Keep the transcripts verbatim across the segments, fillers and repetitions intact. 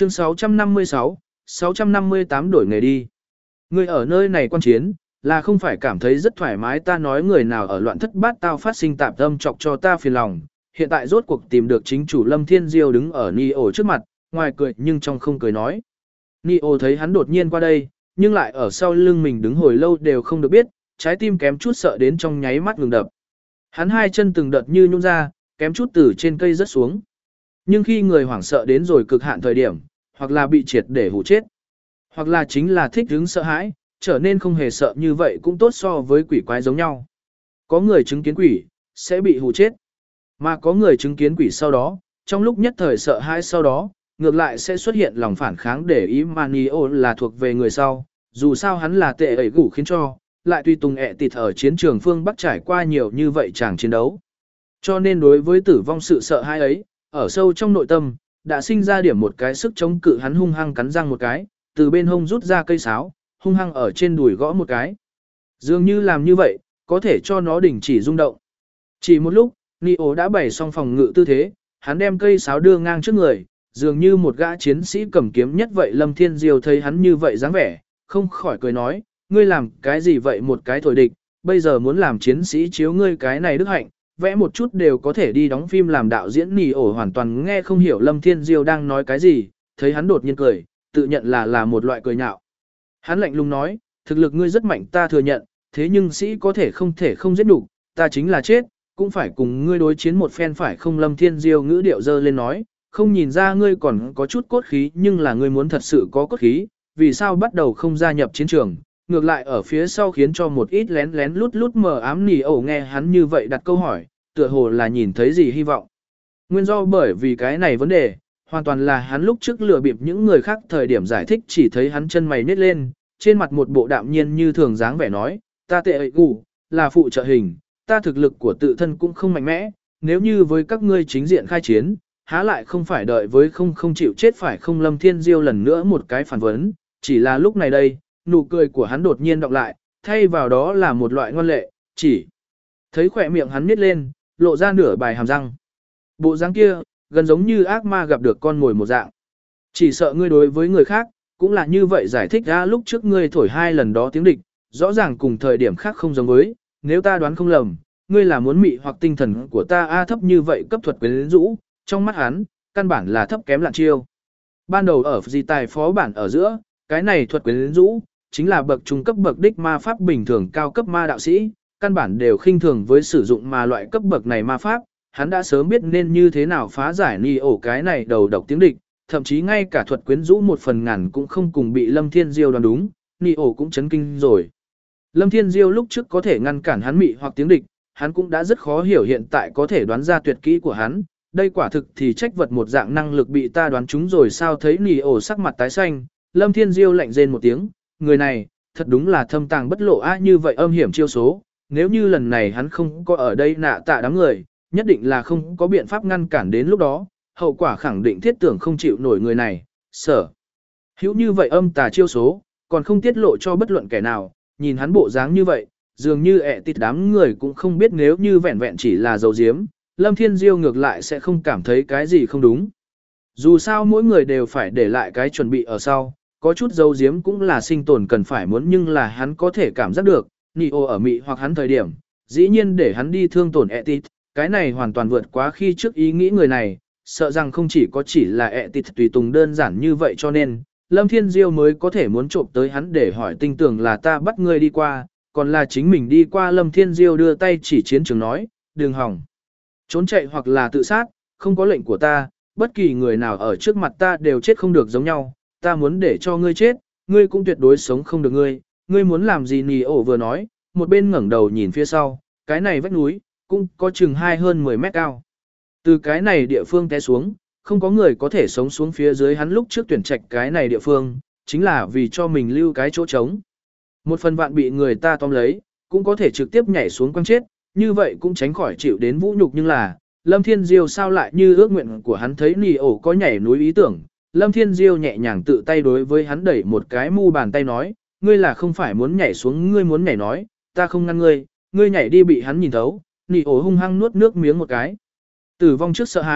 Chương sáu trăm năm mươi sáu, sáu trăm năm mươi tám đổi nghề đi. Người ở nơi này quan chiến, là không phải cảm thấy rất thoải mái ta nói người nào ở loạn thất bát tao phát sinh tạp âm chọc cho ta phiền lòng. Hiện tại rốt cuộc tìm được chính chủ Lâm Thiên Diêu đứng ở Nio trước mặt, ngoài cười nhưng trong không cười nói. Nio thấy hắn đột nhiên qua đây, nhưng lại ở sau lưng mình đứng hồi lâu đều không được biết, trái tim kém chút sợ đến trong nháy mắt ngừng đập. Hắn hai chân từng đợt như nhũn ra, kém chút từ trên cây rớt xuống. Nhưng khi người hoảng sợ đến rồi cực hạn thời điểm, hoặc là bị triệt để hù chết, hoặc là chính là thích hứng sợ hãi, trở nên không hề sợ như vậy cũng tốt so với quỷ quái giống nhau. Có người chứng kiến quỷ, sẽ bị hù chết, mà có người chứng kiến quỷ sau đó, trong lúc nhất thời sợ hãi sau đó, ngược lại sẽ xuất hiện lòng phản kháng để ý Manio là thuộc về người sau, dù sao hắn là tệ ẩy gủ khiến cho, lại tùy tùng ẹ tịt ở chiến trường phương Bắc trải qua nhiều như vậy chàng chiến đấu. Cho nên đối với tử vong sự sợ hãi ấy, ở sâu trong nội tâm, đã sinh ra điểm một cái sức chống cự hắn hung hăng cắn răng một cái, từ bên hông rút ra cây sáo, hung hăng ở trên đùi gõ một cái. Dường như làm như vậy, có thể cho nó đình chỉ rung động. Chỉ một lúc, Nio đã bày xong phòng ngự tư thế, hắn đem cây sáo đưa ngang trước người, dường như một gã chiến sĩ cầm kiếm nhất vậy. Lâm Thiên Diêu thấy hắn như vậy dáng vẻ, không khỏi cười nói, ngươi làm cái gì vậy một cái thổi địch, bây giờ muốn làm chiến sĩ chiếu ngươi cái này đức hạnh, vẽ một chút đều có thể đi đóng phim làm đạo diễn. Nì ổ hoàn toàn nghe không hiểu Lâm Thiên Diêu đang nói cái gì, thấy hắn đột nhiên cười, tự nhận là là một loại cười nhạo. Hắn lạnh lùng nói, thực lực ngươi rất mạnh ta thừa nhận, thế nhưng sĩ có thể không thể không giết đủ, ta chính là chết, cũng phải cùng ngươi đối chiến một phen phải không? Lâm Thiên Diêu ngữ điệu dơ lên nói, không nhìn ra ngươi còn có chút cốt khí nhưng là ngươi muốn thật sự có cốt khí, vì sao bắt đầu không gia nhập chiến trường, ngược lại ở phía sau khiến cho một ít lén lén lút lút mờ ám. Nì ổ nghe hắn như vậy đặt câu hỏi, tựa hồ là nhìn thấy gì hy vọng. Nguyên do bởi vì cái này vấn đề, hoàn toàn là hắn lúc trước lừa bịp những người khác thời điểm giải thích chỉ thấy hắn chân mày nhếch lên, trên mặt một bộ đạm nhiên như thường dáng vẻ nói, ta tệ ẩy gù, là phụ trợ hình, ta thực lực của tự thân cũng không mạnh mẽ, nếu như với các ngươi chính diện khai chiến, há lại không phải đợi với không không chịu chết phải không? Lâm Thiên Diêu lần nữa một cái phản vấn, chỉ là lúc này đây, nụ cười của hắn đột nhiên đọc lại, thay vào đó là một loại ngoan lệ, chỉ thấy khỏe miệng hắn nhếch lên, lộ ra nửa bài hàm răng. Bộ dáng kia, gần giống như ác ma gặp được con mồi một dạng. Chỉ sợ ngươi đối với người khác, cũng là như vậy. Giải thích ra lúc trước ngươi thổi hai lần đó tiếng địch, rõ ràng cùng thời điểm khác không giống với, nếu ta đoán không lầm, ngươi là muốn mị hoặc tinh thần của ta a thấp như vậy cấp thuật quyến rũ, trong mắt hắn, căn bản là thấp kém lạn chiêu. Ban đầu ở di tài phó bản ở giữa, cái này thuật quyến rũ, chính là bậc trung cấp bậc đích ma pháp bình thường cao cấp ma đạo sĩ, căn bản đều khinh thường với sử dụng mà loại cấp bậc này ma pháp, hắn đã sớm biết nên như thế nào phá giải Nio cái này đầu độc tiếng địch, thậm chí ngay cả thuật quyến rũ một phần ngàn cũng không cùng bị Lâm Thiên Diêu đoán đúng, Nio cũng chấn kinh rồi. Lâm Thiên Diêu lúc trước có thể ngăn cản hắn mị hoặc tiếng địch, hắn cũng đã rất khó hiểu hiện tại có thể đoán ra tuyệt kỹ của hắn, đây quả thực thì trách vật một dạng năng lực bị ta đoán trúng rồi sao? Thấy Nio sắc mặt tái xanh, Lâm Thiên Diêu lạnh rên một tiếng, người này, thật đúng là thâm tàng bất lộ a như vậy âm hiểm chiêu số, nếu như lần này hắn không có ở đây nạ tạ đám người, nhất định là không có biện pháp ngăn cản đến lúc đó, hậu quả khẳng định thiết tưởng không chịu nổi người này, sở. Hữu như vậy âm tà chiêu số, còn không tiết lộ cho bất luận kẻ nào, nhìn hắn bộ dáng như vậy, dường như ẹ tịt đám người cũng không biết nếu như vẹn vẹn chỉ là dấu diếm, Lâm Thiên Diêu ngược lại sẽ không cảm thấy cái gì không đúng. Dù sao mỗi người đều phải để lại cái chuẩn bị ở sau, có chút dấu diếm cũng là sinh tồn cần phải muốn nhưng là hắn có thể cảm giác được, Nio ở mị hoặc hắn thời điểm, dĩ nhiên để hắn đi thương tổn ẹ tịt, cái này hoàn toàn vượt quá khi trước ý nghĩ người này, sợ rằng không chỉ có chỉ là ẹ tịt tùy tùng đơn giản như vậy cho nên, Lâm Thiên Diêu mới có thể muốn trộm tới hắn để hỏi tinh tưởng là ta bắt ngươi đi qua, còn là chính mình đi qua. Lâm Thiên Diêu đưa tay chỉ chiến trường nói, đừng hỏng trốn chạy hoặc là tự sát, không có lệnh của ta, bất kỳ người nào ở trước mặt ta đều chết không được giống nhau, ta muốn để cho ngươi chết, ngươi cũng tuyệt đối sống không được. Ngươi, ngươi muốn làm gì? Nio vừa nói, một bên ngẩng đầu nhìn phía sau, cái này vách núi, cũng có chừng hai hơn mười mét cao. Từ cái này địa phương té xuống, không có người có thể sống xuống phía dưới. Hắn lúc trước tuyển trạch cái này địa phương, chính là vì cho mình lưu cái chỗ trống. Một phần vạn bị người ta tóm lấy, cũng có thể trực tiếp nhảy xuống quăng chết, như vậy cũng tránh khỏi chịu đến vũ nhục. Nhưng là, Lâm Thiên Diêu sao lại như ước nguyện của hắn? Thấy Nio có nhảy núi ý tưởng, Lâm Thiên Diêu nhẹ nhàng tự tay đối với hắn đẩy một cái mu bàn tay nói, ngươi là không phải muốn nhảy xuống, ngươi muốn nhảy nói, ta không ngăn ngươi, ngươi nhảy đi. Bị hắn nhìn thấu, Nio hung hăng nuốt nước miếng một cái. Tử vong trước sợ hãi,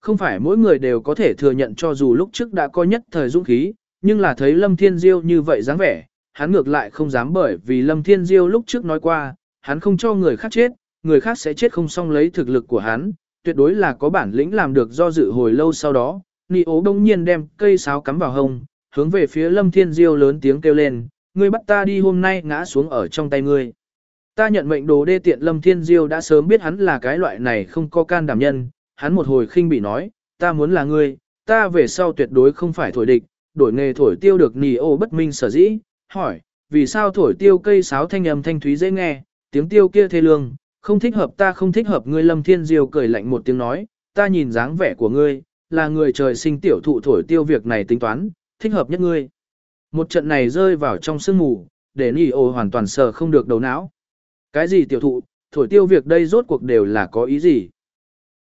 không phải mỗi người đều có thể thừa nhận cho dù lúc trước đã có nhất thời dũng khí, nhưng là thấy Lâm Thiên Diêu như vậy dáng vẻ, hắn ngược lại không dám bởi vì Lâm Thiên Diêu lúc trước nói qua, hắn không cho người khác chết, người khác sẽ chết không xong lấy thực lực của hắn, tuyệt đối là có bản lĩnh làm được do dự hồi lâu sau đó. Nị ố đông nhiên đem cây sáo cắm vào hông, hướng về phía Lâm Thiên Diêu lớn tiếng kêu lên, ngươi bắt ta đi hôm nay ngã xuống ở trong tay ngươi. Ta nhận mệnh đồ đê tiện. Lâm Thiên Diêu đã sớm biết hắn là cái loại này không có can đảm nhân, hắn một hồi khinh bị nói, ta muốn là ngươi, ta về sau tuyệt đối không phải thổi địch, đổi nghề thổi tiêu được. Nì ô bất minh sở dĩ, hỏi, vì sao thổi tiêu cây sáo thanh âm thanh thúy dễ nghe, tiếng tiêu kia thê lương, không thích hợp ta không thích hợp ngươi. Lâm Thiên Diêu cười lạnh một tiếng nói, ta nhìn dáng vẻ của ngươi, là người trời sinh tiểu thụ thổi tiêu việc này tính toán, thích hợp nhất ngươi. Một trận này rơi vào trong sương mù, để Nì ô hoàn toàn sờ không được đầu não. Cái gì tiểu thụ, thổi tiêu việc đây rốt cuộc đều là có ý gì?